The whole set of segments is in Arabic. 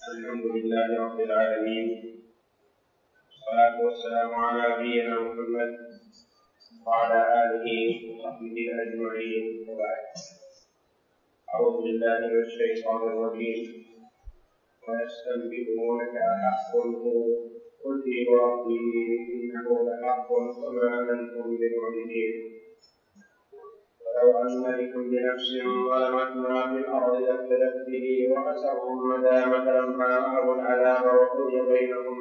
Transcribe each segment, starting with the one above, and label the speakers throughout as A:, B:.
A: الحمد لله رب العالمين، والصلاة والسلام على نبينا محمد وعلى آله وصحبه أجمعين، وبعد. أعوذ بالله من الشيطان الرجيم. ويستنبئونك أحق هو قل لي وربي إنه لحق وما أنتم بمعجزين. ولو أن لكل نفس ظلمت ما في الأرض لافتدت به وأسروا الندامة لما رأوا العذاب وقضي بينهم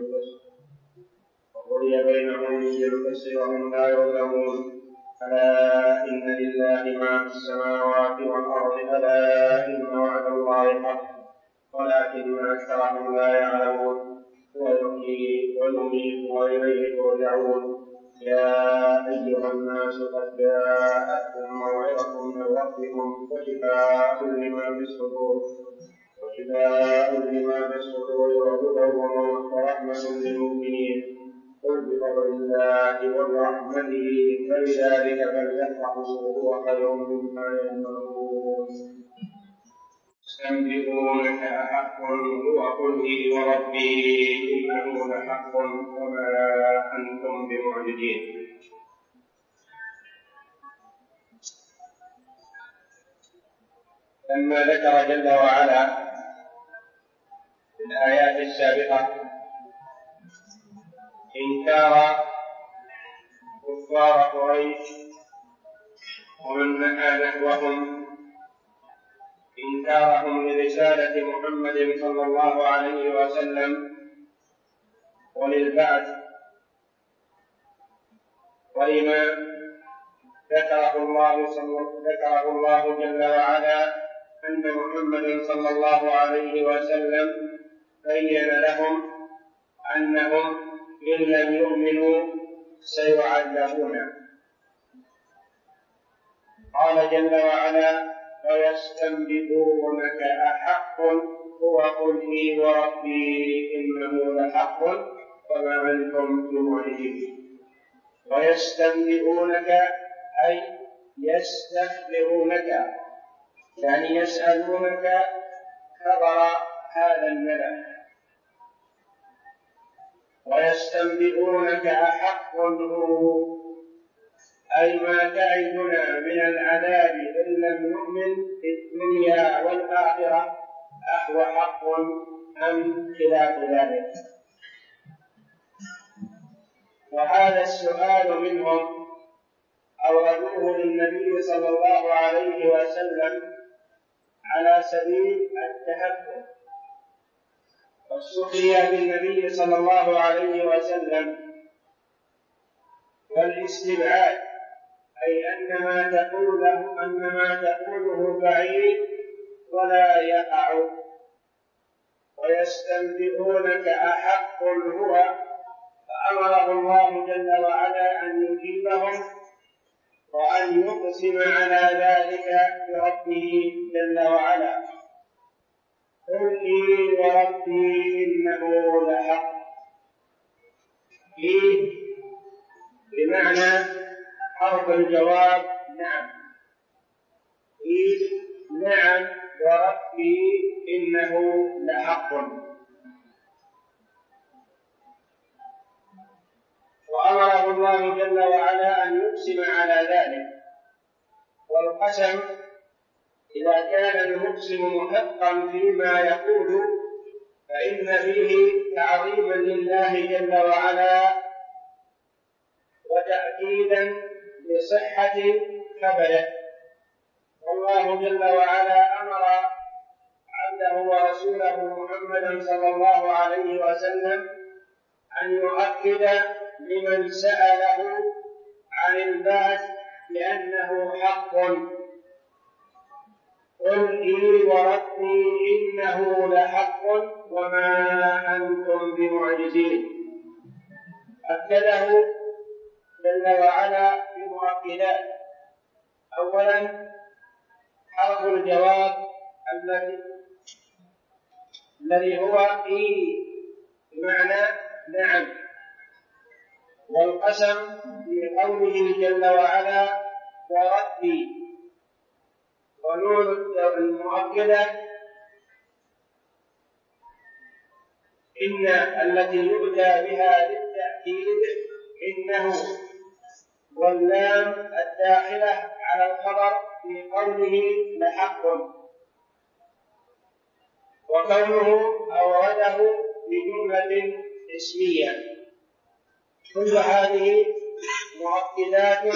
A: بالقسط وهم لا يظلمون. ألا إن لله ما في السماوات والأرض، ألا إن وعد الله حق ولكن أكثرهم لا يعلمون. ويحيي ويميت وإليه ترجعون. يا أيها الناس قد جاءتكم موعظة من ربكم وشفاء لما في الصدور وهدى ورحمة للمؤمنين. قل بفضل الله ورحمته فبذلك فليفرحوا هو خير مما يجمعون. يستنبئونك أحق هو قل لي وربي إنه لحق وما أنتم بمعجزين. لما ذكر جل وعلا في الآيات السابقة إنكار كفار قريش ومن نأى نحوهم إنكارهم لرسالة محمد صلى الله عليه وسلم وللبعث، ولما ذكره الله جل وعلا أن محمد صلى الله عليه وسلم بين لهم أنهم إن لم يؤمنوا سيعذبون. قال جل وعلا: ويستنبئونك أحق هو قل لي وربي إنه لحق وما أنتم بمعجزين. ويستنبئونك أي يستخبرونك، يعني يسألونك خبر هذا الملأ. ويستنبئونك أحق هو أي ما تعدنا من العذاب إن لم نؤمن في الدنيا والآخرة أهو حق أم خلاف ذلك. وهذا السؤال منهم أوردوه للنبي صلى الله عليه وسلم على سبيل التهكم، والسخرية بالنبي صلى الله عليه وسلم والاستبعاد، أي أن ما تقوله بعيد ولا يقع. ويستنبئونك أحق هو، فأمره الله جل وعلا أن يجيبهم وأن يقسم على ذلك بربه جل وعلا. قل لي وربي إنه لحق. لي بمعنى حرف الجواب نعم. نعم وربي إنه لحق. وأمره الله جل وعلا أن يقسم على ذلك. والقسم إذا كان المقسم محقا فيما يقول فإن فيه تعظيما لله جل وعلا وتأكيدا لصحة خبره. والله جل وعلا أمر عبده ورسوله محمدا صلى الله عليه وسلم أن يؤكد لمن سأله عن البعث بأنه حق. قل لي وربي إنه لحق وما أنتم بمعجزين. أكده جل وعلا بمؤكدات. أولا حرف الجواب الذي هو بمعنى نعم. والقسم في قوله جل وعلا وربي، ونون المؤكدة إن التي يؤتى بها للتأكيد إنه واللام الداخلة على الخبر في قوله لحق، وكونه أورده بجملة اسمية. كل هذه مؤكدات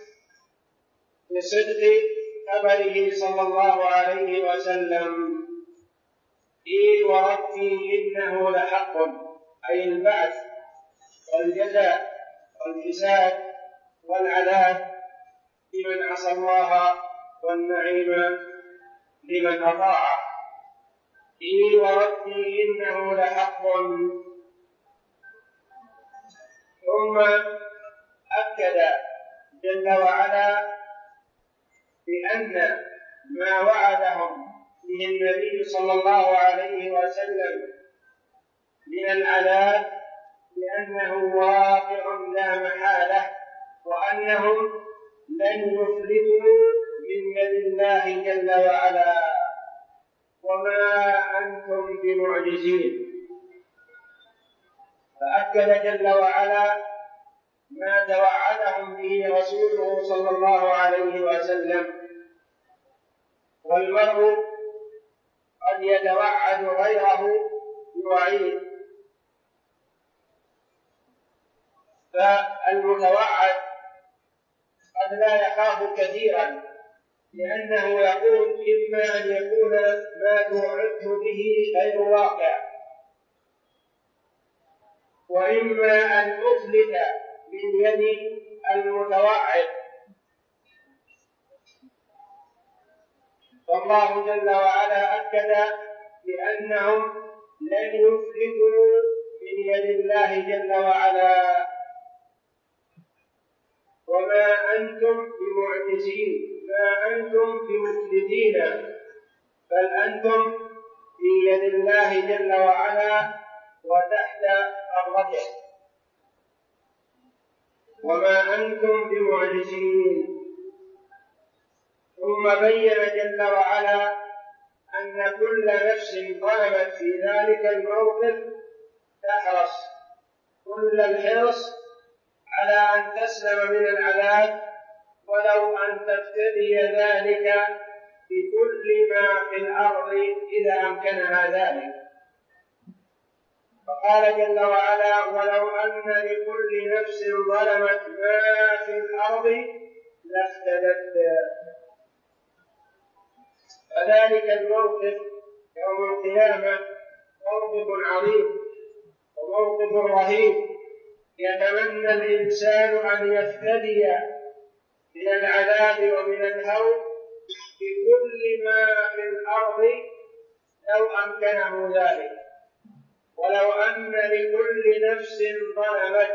A: لصدق خبره صلى الله عليه وسلم. إي وربي إنه لحق، أي البعث والجزاء والحساب والعذاب لمن عصى الله والنعيم لمن أطاعه. إي وربي إنه لحق. ثم أكد جل وعلا بأن ما وعدهم به النبي صلى الله عليه وسلم من العذاب بأنه واقع لا محالة، وأنهم لن يفلتوا من يد الله جل وعلا، وما أنتم بمعجزين. فأكد جل وعلا ما توعدهم به رسوله صلى الله عليه وسلم. والمرء قد يتوعد غيره بوعيد، فالمتوعد قد لا يخاف كثيرا، لأنه يقول إما أن يكون ما توعدت به غير واقع، وإما أن أفلت من يد المتوعد. فالله جل وعلا أكد بأنهم لن يفلتوا من يد الله جل وعلا، وما أنتم بمعجزين، ما أنتم بمفلتين، بل أنتم في يد الله جل وعلا وتحت قبضته، وما أنتم بمعجزين. ثم بين جل وعلا أن كل نفس ظلمت في ذلك الموقف تحرص كل الحرص على أن تسلم من العذاب، ولو أن تفتدي ذلك بكل ما في الأرض إذا أمكنها ذلك. فقال جل وعلا ولو أن لكل نفس ظلمت ما في الأرض لافتدت. فذلك الموقف يوم القيامة موقف عظيم وموقف رهيب، يتمنى الإنسان أن يفتدي من العذاب ومن الهول بكل ما في الأرض لو أمكنه ذلك. ولو أن لكل نفس ظلمت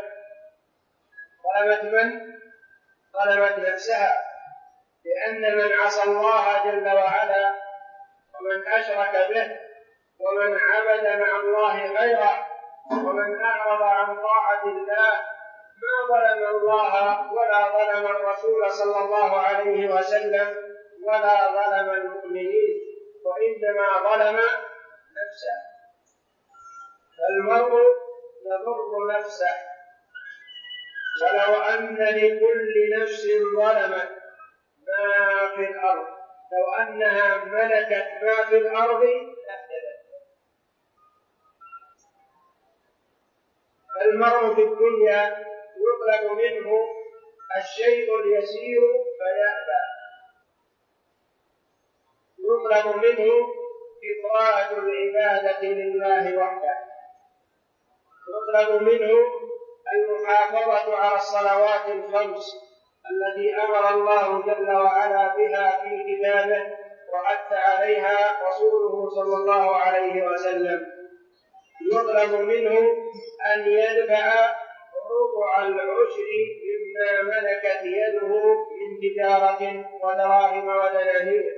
A: من؟ ظلمت نفسها، لأن من عصى الله جل وعلا ومن أشرك به ومن عبد مع الله غيره ومن أعرض عن طاعة الله ما ظلم الله ولا ظلم الرسول صلى الله عليه وسلم ولا ظلم المؤمنين، وإنما ظلم نفسه. فالمرء يضر نفسه. ولو أن لكل نفس ظلمت ما في الأرض، لو أنها ملكت ما في الأرض لافتدت. المرء في الدنيا يطلب منه الشيء اليسير فيأبى، يطلب منه إفراد العبادة لله وحده، يطلب منه المحافظة على الصلوات الخمس التي أمر الله جل وعلا بها في كتابه وحث عليها رسوله صلى الله عليه وسلم. يطلب منه أن يدفع ربع العشر مما ملكت يده من تجارة ودراهم ودنانير،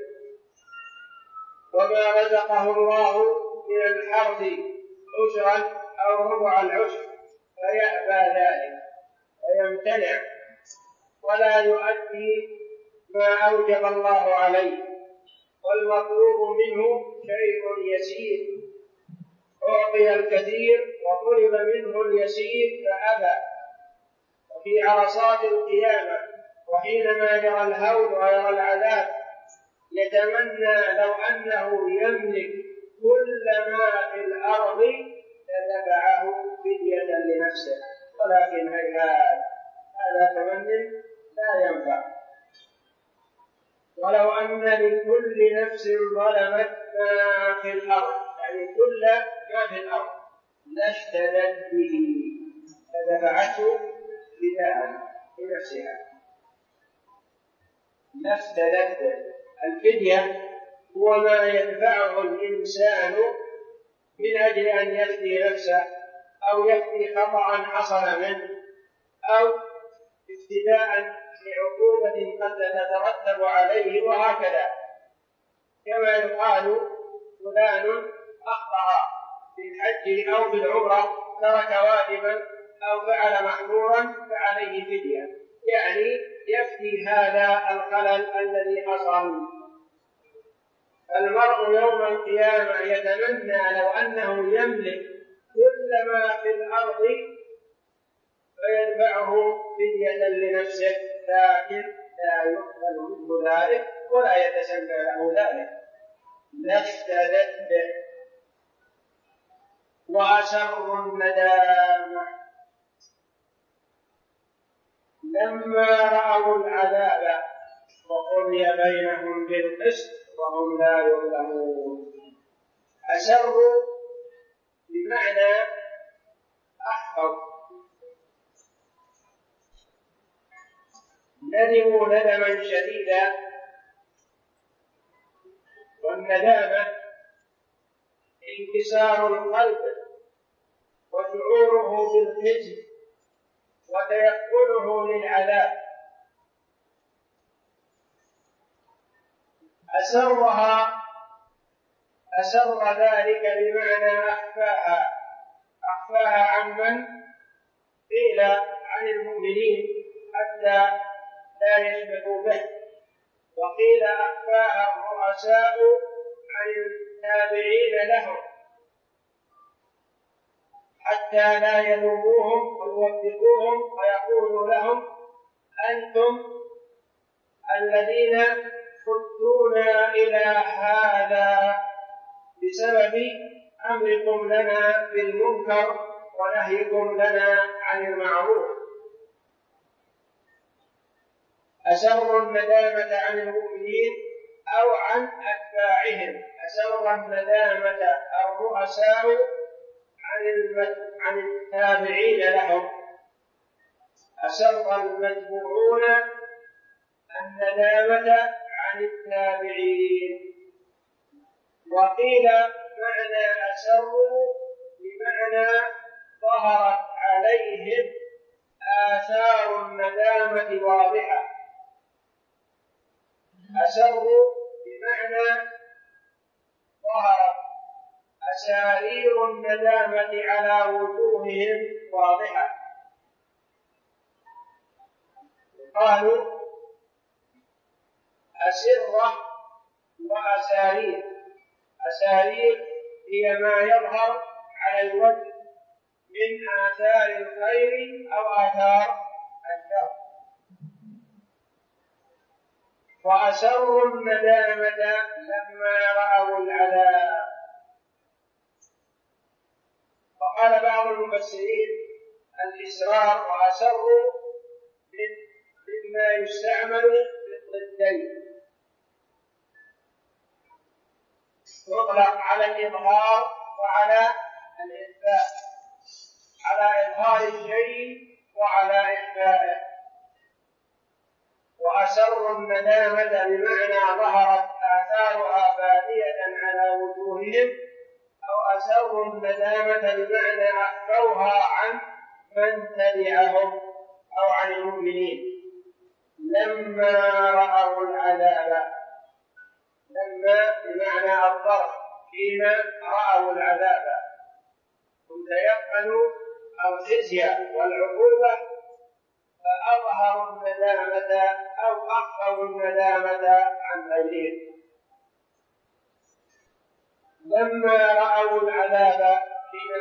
A: وما رزقه الله من الحرث عشرا أو ربع العشر فيأبى ذلك ويمتنع ولا يؤدي ما أوجب الله عليه. والمطلوب منه شيء يسير. أعطي أعطي الكثير وطلب منه اليسير فأبى. وفي عرصات القيامة وحينما يرى الهول ويرى العذاب يتمنى لو أنه يملك كل ما في الأرض لدفعه فدية لنفسه، ولكن هيهات، هذا تمني لا ينفع. ولو أن لكل نفس ظلمت ما في الأرض، يعني كل ما في الأرض، لافتدت به فدفعته فداء لنفسها. لافتدت به، الفدية هو ما يدفعه الإنسان من أجل أن يفدي نفسه أو يفدي خطأ حصل منه أو افتداء لعقوبة قد تترتب عليه، وهكذا. كما يقال فلان أخطأ في الحج أو في العمرة، ترك واجبا أو فعل محظورا فعليه فدية، يعني يفدي هذا الخلل الذي حصل. المرء يوم القيامة يتمنى لو أنه يملك كل ما في الأرض فيدفعه فدية لنفسه، لكن لا يقبل منه ذلك ولا يتسنى له ذلك. لافتدت به. وأسر الندامة لما رأوا العذاب وقضي بينهم بالقسط وهم لا يظلمون. أسروا بمعنى أحفظ، ندموا ندما شديدا. والندامة انكسار القلب وشعوره بالخزي وتيقنه للعذاب. أسر ذلك بمعنى أخفاها عمن قيل عن المؤمنين حتى لا يشبكوا به، وقيل أخفاها الرؤساء عن التابعين لهم حتى لا يلوموهم ويوبخوهم ويقولوا لهم أنتم الذين خذتونا إلى هذا بسبب أمركم لنا بالمنكر ونهيكم لنا عن المعروف. أسروا الندامة عن المؤمنين أو عن أتباعهم. أسر الندامة الرؤساء عن التابعين لهم، أسر المتبوعون الندامة عن التابعين. وقيل معنى أسروا بمعنى ظهرت عليهم آثار الندامة واضحة. أسروا بمعنى ظهرت أسارير الندامة على وجوههم واضحة. قالوا أسرة وأسارير. أسارير هي ما يظهر على الوجه من آثار الخير أو آثار الشر. وأسروا الندامة لما رأوا العذاب. وقال بعض المفسرين الإسرار وأسروا مما يستعمل بالضدين، يطلق على الإظهار وعلى الإخفاء، على إظهار الشيء وعلى إخفائه. وأسروا الندامة بمعنى ظهرت آثارها بادية على وجوههم، أو أسروا الندامة بمعنى أخفوها عن من تبعهم أو عن المؤمنين لما رأوا العذاب. لما بمعنى الظرف، حين رأوا العذاب هم تيقنوا الخزي والعقوبة فأظهروا الندامة أو أخفوا الندامة عن غيرهم. لما رأوا العذاب حين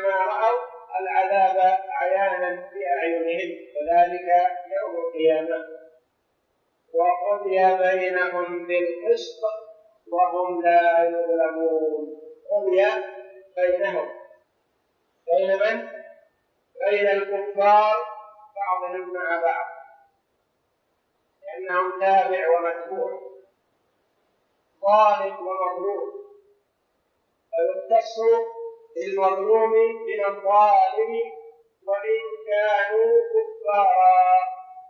A: وقضي بينهم بالقسط وهم لا يظلمون. قضي بينهم، بين من؟ بين الكفار بعضهم مع بعض، لأنهم تابع ومتبوع، ظالم ومظلوم، فيختص بالمظلوم من الظالم وإن كانوا كفارا.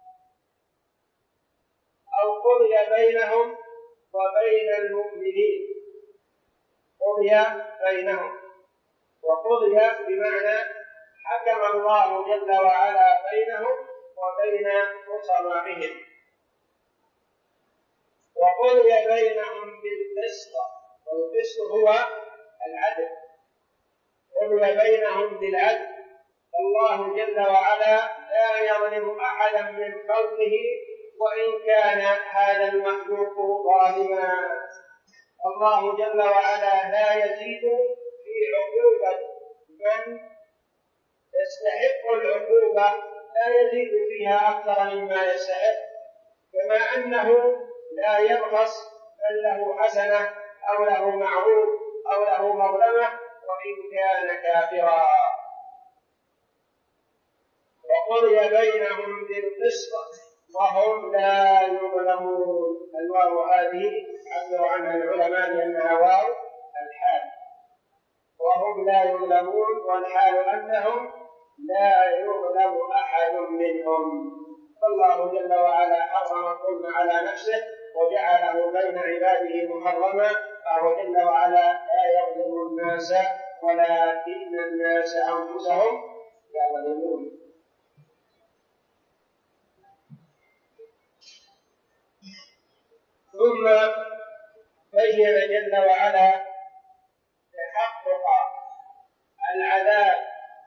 A: أو قضي بينهم وبين المؤمنين، قضي بينهم، وقضي بمعنى حكم الله جل وعلا بينهم وبين خصمائهم. وقضي بينهم بالقسط، والقسط هو العدل، قضي بينهم بالعدل، الله جل وعلا لا يظلم أحدا من خلقه وإن كان هذا المخلوق ظالما. الله جل وعلا لا يزيد في عقوبة من يستحق العقوبة، لا يزيد فيها أكثر مما يستحق، كما أنه لا يبخس بل له حسنة أو له معروف أو له مظلمة وإن كان كافرا. وقضي بينهم بالقسط وهم لا يظلمون. الواو هذه عبر عنها العلماء لأنها واو الحال، وهم لا يظلمون، والحال أنهم لا يظلم أحد منهم. فالله جل وعلا حرم الظلم على نفسه وجعله بين عباده محرما، فهو جل وعلا لا يظلم الناس ولكن الناس أنفسهم يظلمون. ثم بين جل وعلا تحقق العذاب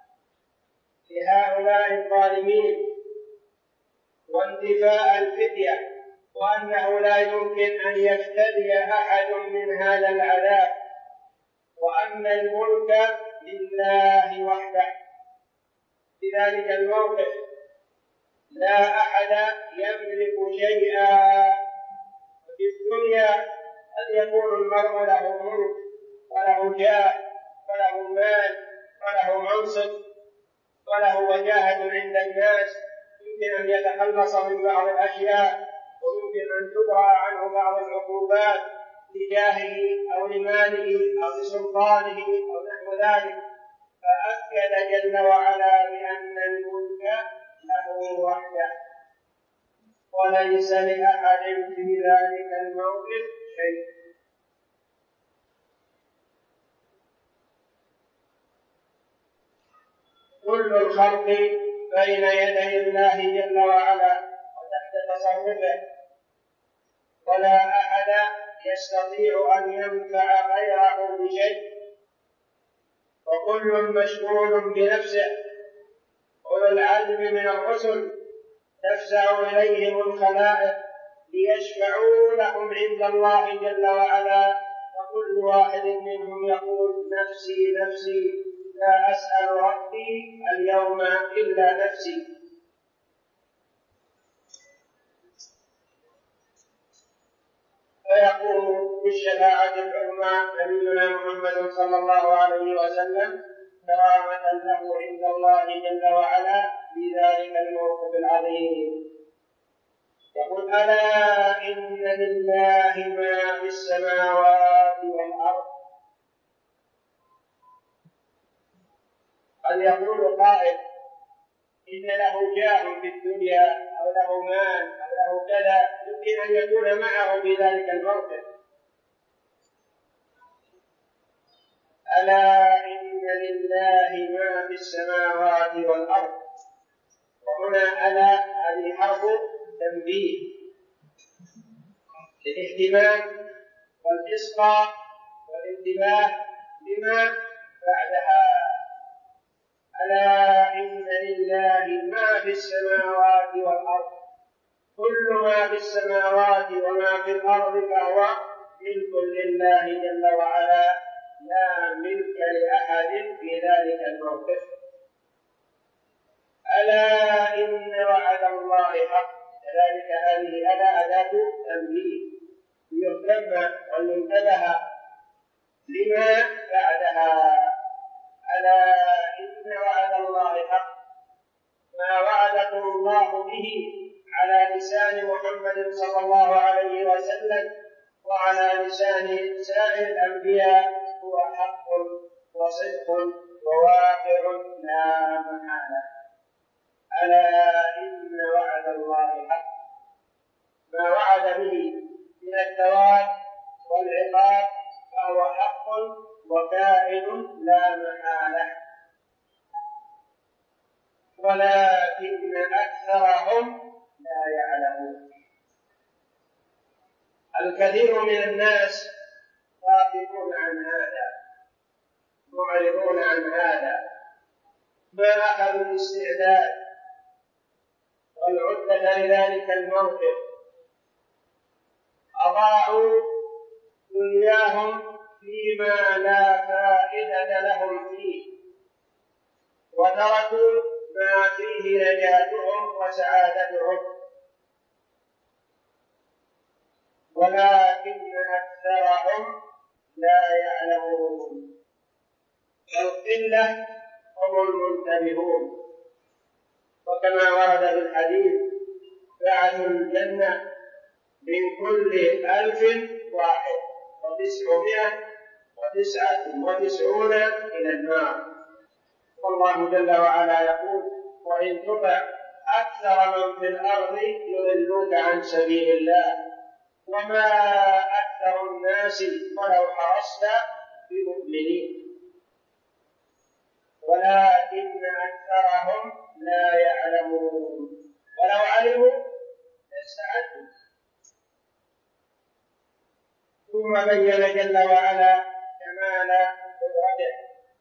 A: لهؤلاء الظالمين واندفاع الفدية، وأنه لا يمكن أن يفتدي أحد من هذا العذاب، وأن الملك لله وحده. في ذلك الموقف لا أحد يملك شيئا. في الدنيا قد يكون المرء له ملك وله جاه وله مال وله منصب وله وجاهة عند الناس، يمكن أن يتخلص من بعض الأشياء، ويمكن أن تدرى عنه بعض العقوبات لجاهه أو لماله أو لسلطانه أو نحو ذلك. فأكد جل وعلا بأن الملك له وحده وليس لأحد في ذلك الموقف شيء. كل الخلق بين يدي الله جل وعلا وتحت تصرفه، ولا أحد يستطيع أن ينفع غيره بشيء، وكل مشغول بنفسه. أولو العزم من الرسل تفزع إليهم الخلائق ليشفعوا لهم عند الله جل وعلا، وكل واحد منهم يقول نفسي نفسي لا أسأل ربي اليوم إلا نفسي. فيقول بالشفاعة العظمى نبينا محمد صلى الله عليه وسلم كرامة له عند الله جل وعلا في ذلك الموقف العظيم. يقول ألا إن لله ما في السماوات والأرض. قد يقول قائل إن له جاه في الدنيا أو له مال أو له كذا، يمكن أن يكون معه في ذلك الموقف. ألا إن لله ما في السماوات والأرض. وهنا ألا هذه حرف تنبيه للاهتمام والإصغاء والانتباه لما بعدها. ألا إن لله ما في السماوات والأرض. كل ما في السماوات وما في الأرض فهو ملك لله جل وعلا، لا ملك لأحد في ذلك الموقف. ألا إن وعد الله حق. كذلك هذه أداة تنبيه ليهتم وينتبه لما بعدها. ألا إن وعد الله حق، ما وعدكم الله به على لسان محمد صلى الله عليه وسلم وعلى لسان سائر الأنبياء هو حق وصدق وواقع لا محالة. ألا إن وعد الله حق، ما وعد به من الثواب والعقاب فهو حق وكائن لا محالة، ولكن أكثرهم لا يعلمون. الكثير من الناس غافلون عن هذا، معرضون عن هذا، ما أخذوا الاستعداد والعدة لذلك الموقف، أضاعوا دنياهم فيما لا فائدة لهم فيه، وتركوا ما فيه نجاتهم وسعادتهم، ولكن أكثرهم لا يعلمون. القلة هم المنتبهون، وكما ورد في الحديث بعث الجنة من كل 1999 إلى النار. والله جل وعلا يقول: وإن تطع أكثر من في الأرض يضلوك عن سبيل الله وما أكثر الناس ولو حرصت بمؤمنين ولكن أكثرهم لا يعلمون، ولو علموا لاستعدوا. ثم بين جل وعلا كمال قدرته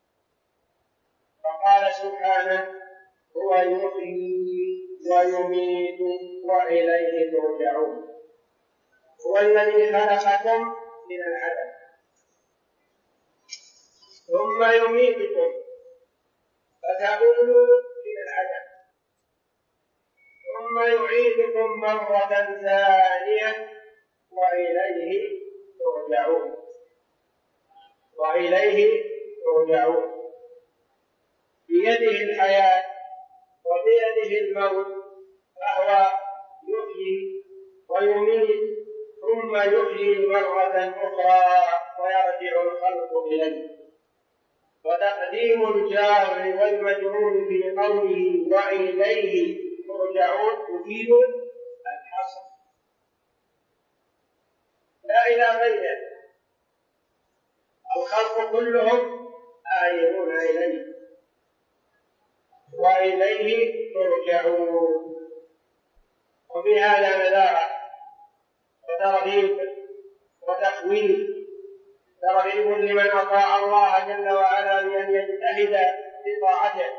A: فقال سبحانه: هو يحيي ويميت وإليه ترجعون. هو الذي خلقكم من العدم ثم يميتكم فتعودوا إلى العدم ثم يعيدكم مرة ثانية وإليه ترجعون. بيده الحياة وبيده الموت، فهو يحيي ويميت ثم يحيي مرة أخرى ويرجع الخلق إليه. وتقديم الجار والمجرور في قوله وإليه ترجعون يفيد الحصر لا إلى غيره، الخلق كلهم آيون إليه وإليه ترجعون. وفي هذا نذارة وترغيب وتخويف، ترغيب لمن أطاع الله جل وعلا بأن يجتهد في طاعته،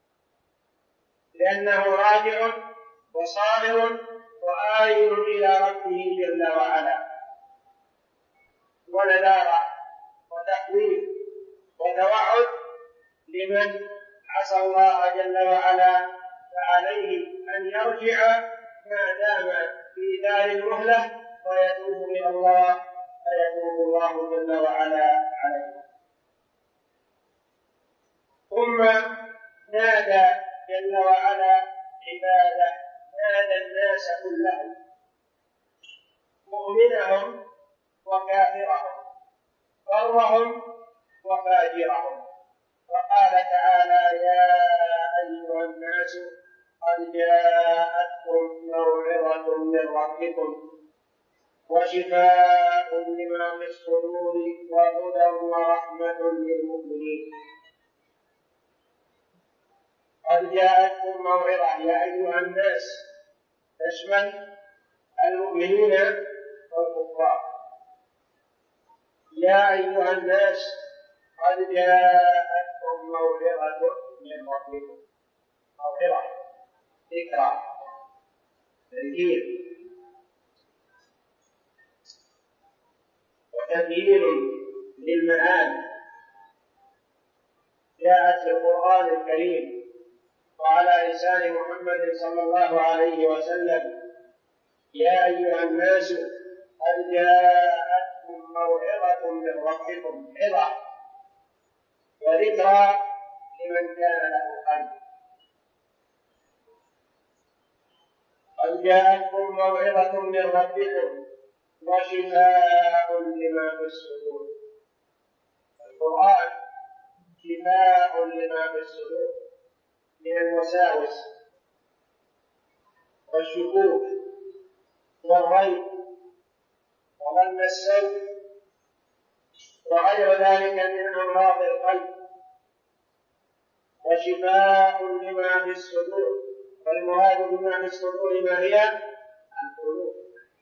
A: لأنه راجع وصابر وآيل إلى ربه جل وعلا. ونذارة وتخويف وتوعد لمن عصى الله جل وعلا، فعليه أن يرجع ما دام في دار المهلة ويتوب إلى الله فيتوب الله جل وعلا عليه. ثم نادى جل وعلا عباده، نادى الناس كلهم، مؤمنهم وكافرهم، برهم وفاجرهم، وقال تعالى: يا أيها الناس قد جاءتكم موعظة من ربكم وشفاء لما في الصدور وهدى ورحمة للمؤمنين. قد جاءتكم موعظة يا أيها الناس تشمل المؤمنين والكفار. يا أيها الناس قد جاءتكم موعظة من ربكم. موعظة ذكرى تذكير وتبيين للمآل، جاءت في القرآن الكريم وعلى لسان محمد صلى الله عليه وسلم يا أيها الناس قد جاءتكم موعظة من ربكم، عظة وذكرى لمن كان له قلب. قد جاءتكم موعظة من ربكم وشفاء لما في الصدور. القرآن شفاء لما في الصدور من الوساوس والشكوك والريب وظن السوء وغير ذلك من أمراض القلب، وشفاء لما في الصدور. والمراد بما في الصدور ما هي القلوب،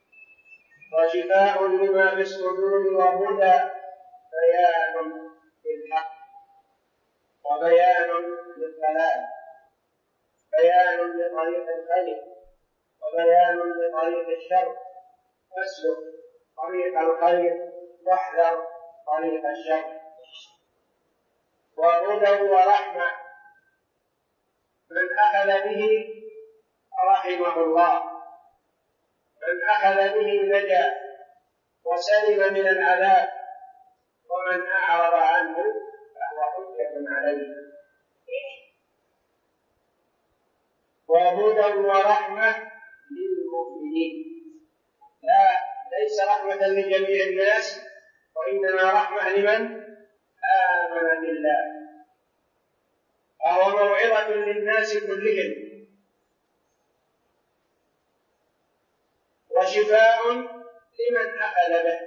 A: وشفاء لما في الصدور وهدى بيان للحق وبيان للضلال، بيان لطريق الخير وبيان لطريق الشر، فاسلك طريق الخير واحذر طريق الشر. وهدى ورحمة، من أخذ به رحمه الله، من أخذ به نجا وسلم من العذاب، ومن أعرض عنه فهو حجة عليه. وهدى ورحمة للمؤمنين، ليس رحمة لجميع الناس، وإنما رحمة لمن آمن بالله، وهو موعظة للناس كلهم، وشفاء لمن أخذ به،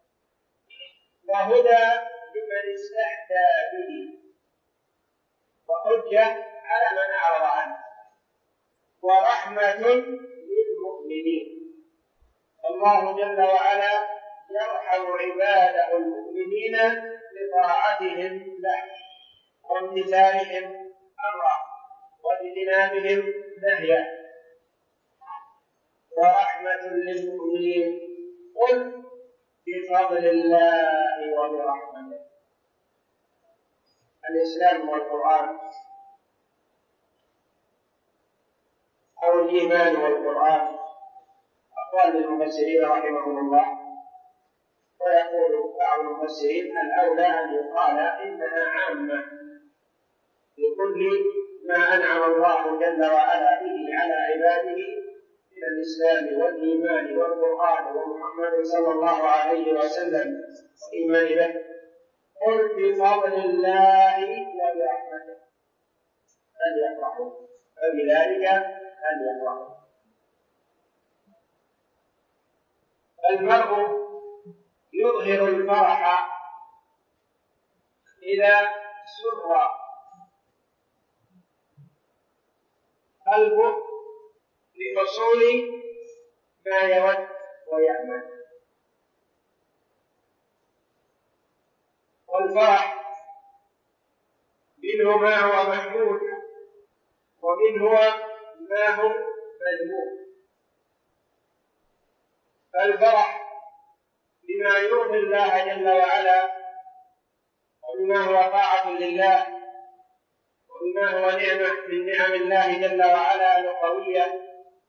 A: وهدى لمن استهدى به، وحجة على من أعرض عنه، ورحمة للمؤمنين. الله جل وعلا يرحم عباده المؤمنين بطاعتهم له وامتثالهم أمره واجتنابهم نهيه. ورحمة للمؤمنين، قل بفضل الله وبرحمته. الإسلام والقرآن أو الإيمان والقرآن أقوال للمفسرين رحمهم الله. ويقول بعض المفسرين الأولى أن يقال إنها عامة لكل ما أنعم الله جل وعلا به على عباده من الإسلام والإيمان والقرآن ومحمد صلى الله عليه وسلم والإيمان به. قل بفضل الله وبرحمته فليفرحوا، فبذلك فليفرحوا. المرء يظهر الفرح إذا سر قلبه بحصول ما يود ويأمل. والفرح منه ما هو محمود ومنه ما هو مذموم. فالفرح بما يرضي الله جل وعلا وبما هو طاعة لله وبما هو نعمة من نعم الله جل وعلا القوية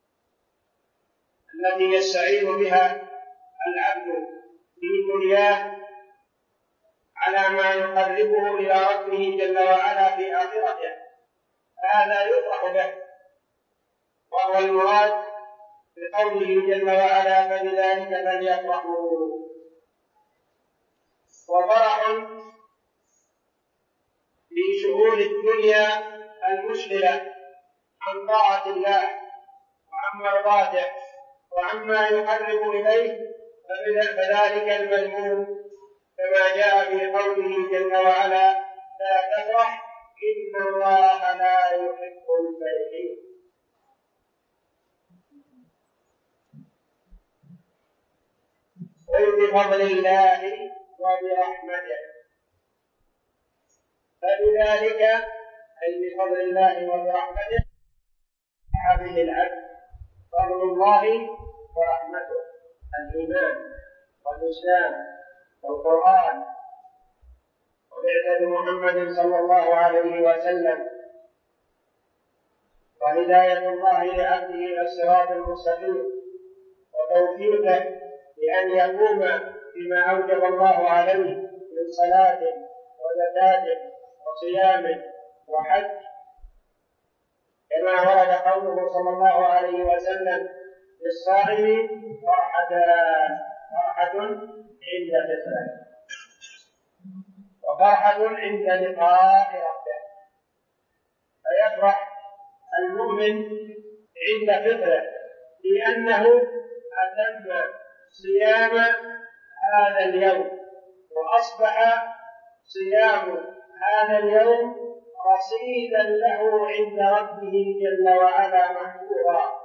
A: التي يستعين بها العبد في دنياه على ما يقربه إلى ربه جل وعلا في آخرته، هذا يفرح به، وهو المراد بقوله جل وعلا فبذلك فليفرحوا. وفرح في شؤون الدنيا المشغلة عن طاعة الله وعن مرضاته وعما يقرب إليه، فذلك المذموم كما جاء في قوله جل وعلا لا تفرح إن الله لا يحب الفرحين. قل بفضل الله وبرحمته فبذلك أي بفضل الله وبرحمته به العبد. فضل الله ورحمته الإيمان والإسلام والقرآن وبعثة محمد صلى الله عليه وسلم وهداية الله لعبده إلى الصراط المستقيم وتوفيقه لأن يقوم بما أوجب الله عليه من صلاة وزكاة وصيام وحج، كما ورد قوله صلى الله عليه وسلم للصائم فرحة عند فطره وفرحة عند لقاء ربه. فيفرح المؤمن عند فطره لأنه أتم صيام هذا اليوم، وأصبح صيام هذا اليوم رصيدا له عند ربه جل وعلا محفوظا.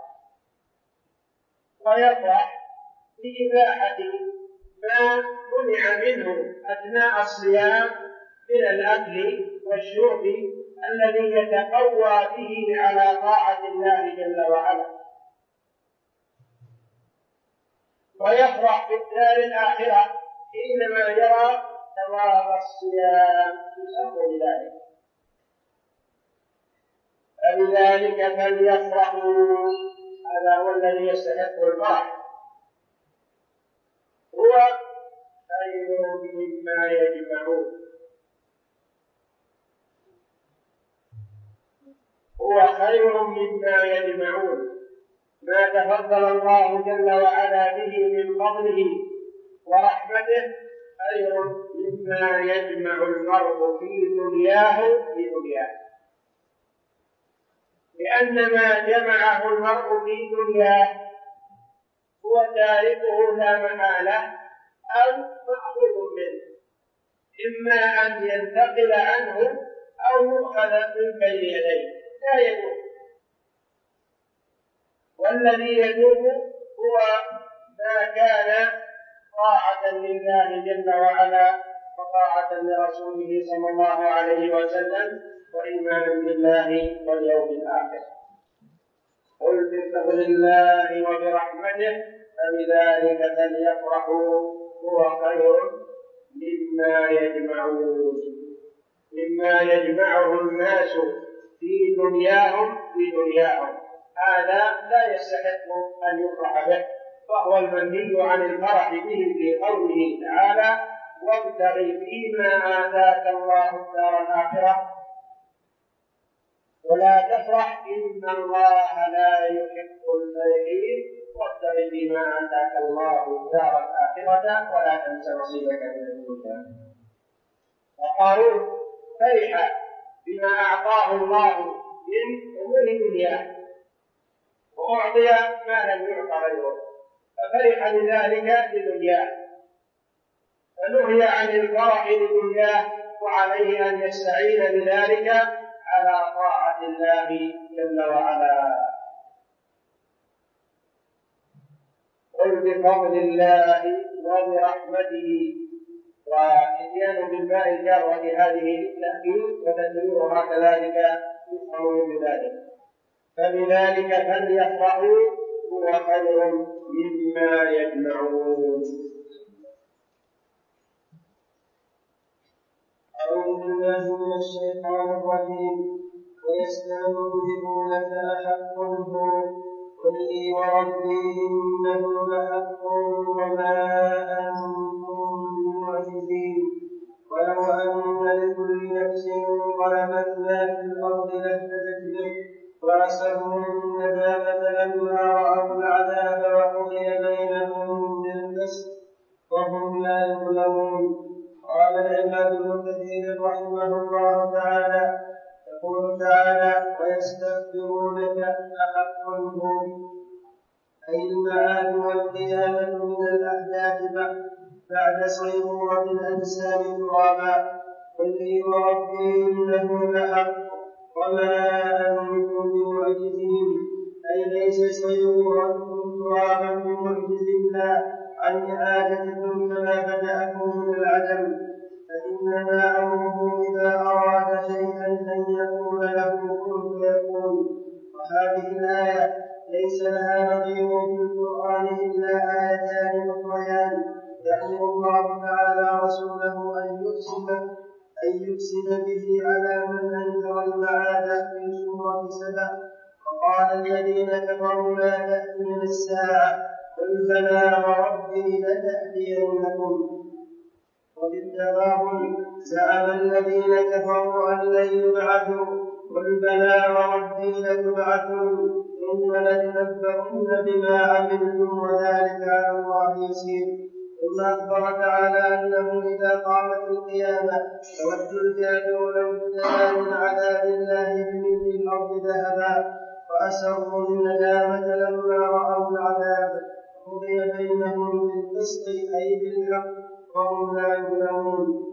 A: ويفرح بإباحة ما منع منه أثناء الصيام من الأكل والشرب الذي يتقوى به على طاعة الله جل وعلا. ويفرح في الدار الآخرة حينما يرى ثواب الصيام يسر بذلك. فلذلك فليفرحوا، هذا هو الذي يستحق الفرح، هو خير مما يجمعون، هو خير مما يجمعون. ما تفضل الله جل وعلا به من فضله ورحمته خير مما يجمع المرء في دنياه، لأن ما جمعه المرء في دنياه هو تاركه لا محالة أو مأخوذ منه، إما أن ينتقل عنه أو يؤخذ من بين يديه لا يدوم. والذي يدوم هو ما كان طاعة لله جل وعلا وطاعة لرسوله صلى الله عليه وسلم وإيمانا بالله واليوم الآخر. قل بفضل الله وبرحمته فبذلك فليفرحوا هو خير مما يجمعه الناس في دنياهم هذا لا يستحق أن يفرح به، وهو المنهي عن الفرح به في قوله تعالى وابتغ فيما آتاك الله الدار الآخرة ولا تفرح إن الله لا يحب الفرحين وابتغ فيما آتاك الله الدار الآخرة ولا تنس نصيبك من الدنيا. وقارون فرح بما أعطاه الله من أمور الدنيا وأعطي ما لم يعط غيره ففرح بذلك لدنياه، فنهي عن الفرح لدنياه وعليه أن يستعين بذلك على طاعة الله جل وعلا. قل بفضل الله وبرحمته، وإتيان بالماء الجارة هذه للتأكيد وتدبيرها كذلك يفهم بذلك. فبذلك فليفرحوا هو خير مما يجمعون.
B: أعوذ بالله من الشيطان الرجيم. ويستنبئونك أحق هو قل إي وربي إنه لحق وما أنتم بمعجزين ولو أن لكل نفس ظلمت ما في الأرض لافتدت به وأسروا الندامة لما رأوا العذاب وقضي بينهم بالقسط وهم لا يظلمون. قال العماد بن كثير رحمه الله تعالى يقول تعالى ويستغفرونك أحق هم، أي المعاد والقيامة من الأحداث بعد صيرورة الأجسام ترابا. قل لي وربي إنه لحق وما أنتم بمعجزين، أي ليس صيرورتكم ترابا بمعجز الله عن إعادتكم كما بدأكم من العدم، فإنما أمره إذا أراد شيئا أن يقول له كن فيكون. وهذه الآية ليس لها نظير في القرآن إلا آيتان أخريان يأمر الله تعالى رسوله أن يقسم به على من أنكر المعاد في سورة سبأ وقال الذين كفروا لا تأتينا الساعة قل بلى وربي لتأتينكم. وفي التغابن زعم الذين كفروا أن لن يبعثوا قل بلى وربي لتبعثن ثم لتنبؤن بما عملتم وذلك على الله يسير. ثم أخبر تعالى أنه إذا قامت القيامة تود الكافر لو ابتلى من عذاب الله بمثل الأرض ذهبا وأسروا الندامة لما رأوا العذاب قضي بينهم بالقسط أي بالحق وهم لا يظلمون.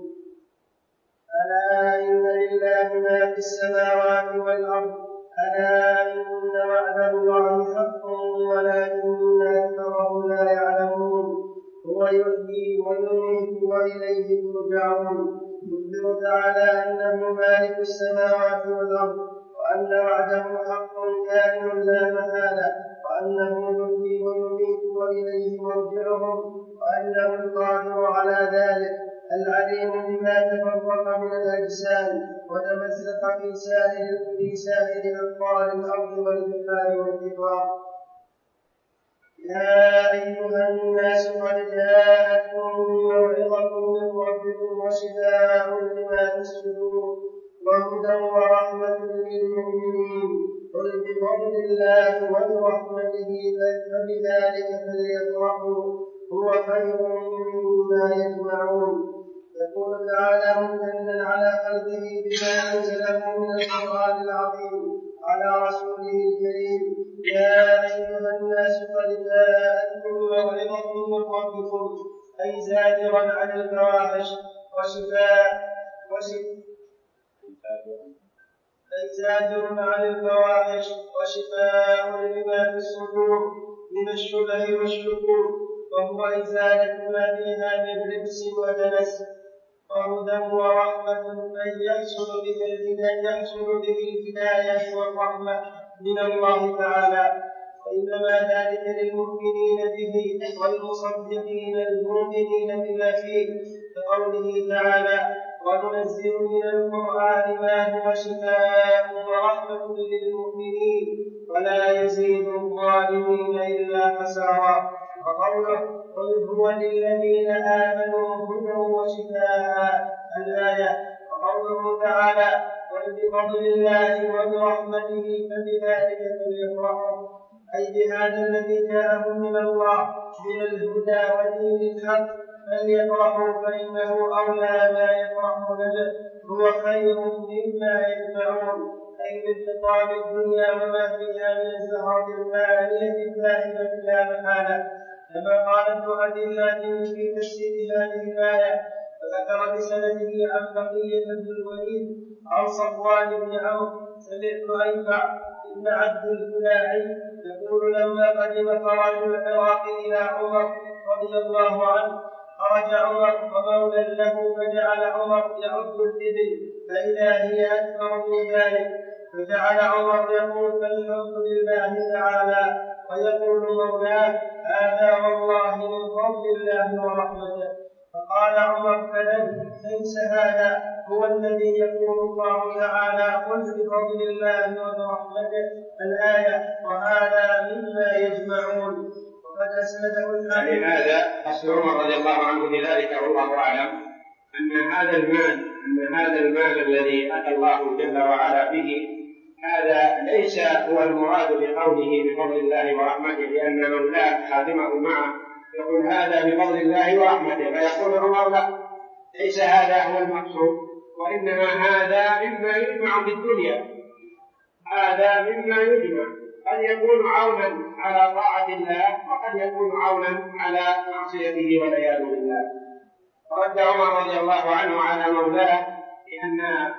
B: ألا إن لله ما في السماوات والأرض ألا إن وعد الله حق ولكن أكثرهم لا يعلمون. هو يحيي ويميت وإليه ترجعون. يخبر تعالى أنه مالك السماوات والأرض وأن وعده حق كائن لا محالة وأنه يحيي ويميت وإليه مرجعهم وأنه القادر على ذلك العليم بما تفرق من الأجسام وتمزق في سائر أبطال الأرض والبحار والبحار. يا أيها الناس قد جاءتكم موعظة من ربكم وشفاء لما في الصدور وهدى ورحمة للمؤمنين. قل بفضل الله وبرحمته فبذلك فليفرحوا هو خير مما يجمعون. يقول تعالى ممتنا على خلقه بما أنزله من القرآن العظيم على رسوله الكريم. يا أيها الناس قد جاءتكم موعظة من ربكم أي زاجرا عن الفواحش وشفاء لما في الصدور من الشبه والشكوك وهو إزالة ما فيها من رجس ودنس وهدى ورحمة من يحصل به الهداية والرحمة من الله تعالى. وإنما ذلك للمؤمنين به والمصدقين المؤمنين بما فيه كقوله تعالى وننزل من القرآن ما هو شفاء ورحمة للمؤمنين ولا يزيد الظالمين إلا خسارا. وقوله قل هو للذين آمنوا هدى وشفاء الآية. وقوله تعالى قل بفضل الله وبرحمته فبذلك فليفرحوا أي بهذا الذي جاءهم من الله من الهدى ودين الحق فليفرحوا فإنه أولى ما يفرحون به هو خير مما يجمعون أي من خطاب الدنيا وما فيها من الزهرة الفانية الفائدة لا محالة. كما قال ابن أدلة في تفسير هذه الآية فذكر بسنده عن بقية بن الوليد عن صفوان بن عوف سمعت أيفع بن عبد الكلاعي يقول لما قدم خراج العراق إلى عمر رضي الله عنه خرج عمر ومولى له فجعل عمر يعد الإبل فإذا هي أكثر من ذلك فجعل عمر يقول فالحمد لله تعالى ويقول مولاه هذا والله من فضل الله ورحمته. فقال عمر كذب ليس هذا هو الذي يقول الله تعالى قل بفضل الله وبرحمته الآية وهذا مما يجمعون. وقد أسنده الحديث
A: لهذا أصل عمر رضي الله عنه بذلك والله أعلم أن هذا المال الذي أتى الله جل وعلا به هذا ليس هو المراد بقوله بفضل الله ورحمته لأن مولاه خادمه معه يقول هذا بفضل الله ورحمته فيقول عمر لا ليس هذا هو المقصود وإنما هذا مما يجمع في الدنيا هذا مما يجمع قد يكون عونا على طاعة الله وقد يكون عونا على معصيته والعياذ بالله. ورد عمر رضي الله عنه على مولاه لأن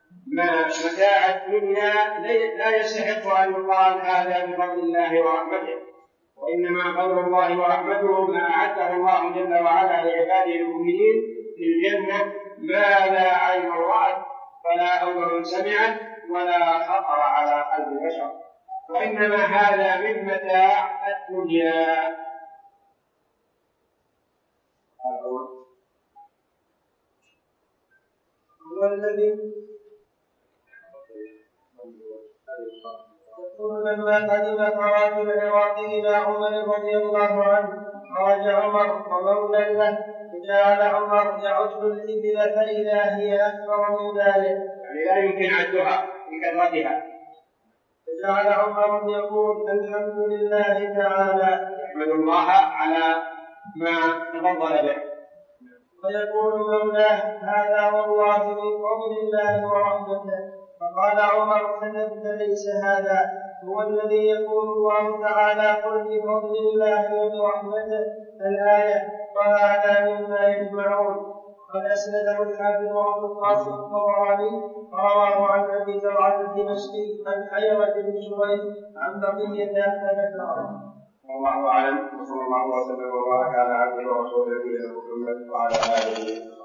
A: متاع الدنيا لا يستحق أن يقال هذا بفضل الله ورحمته وإنما فضل الله ورحمته ما أعده الله جل وعلا لعباده المؤمنين في الجنة ما لا عين رأت ولا أذن سمعت ولا خطر على قلب بشر وإنما هذا من متاع الدنيا.
B: هو الذي يقول لما قدم فرات العراق إلى عمر رضي الله عنه خرج عمر ومولى له فجعل عمر يعد الإبل فإذا هي أكثر من ذلك
A: يعني لا يمكن عدها بكثرتها.
B: فجعل عمر يقول الحمد لله تعالى
A: يحمد الله على ما تفضل به.
B: ويقول مولاه هذا والله من فضل الله ورحمته. فقال عمر كذبت ليس هذا هو الذي يقول الله تعالى قل بفضل الله وبرحمته الآية وهذا مما يجمعون. قد أسنده الحافظ أبو القاسم الطبراني رواه عن أبي زرعة الدمشقي عن حيوة بن شريح عن بقية فذكره.
A: والله أعلم وصلى الله وسلم وبارك على عبده ورسوله نبينا محمد وعلى آله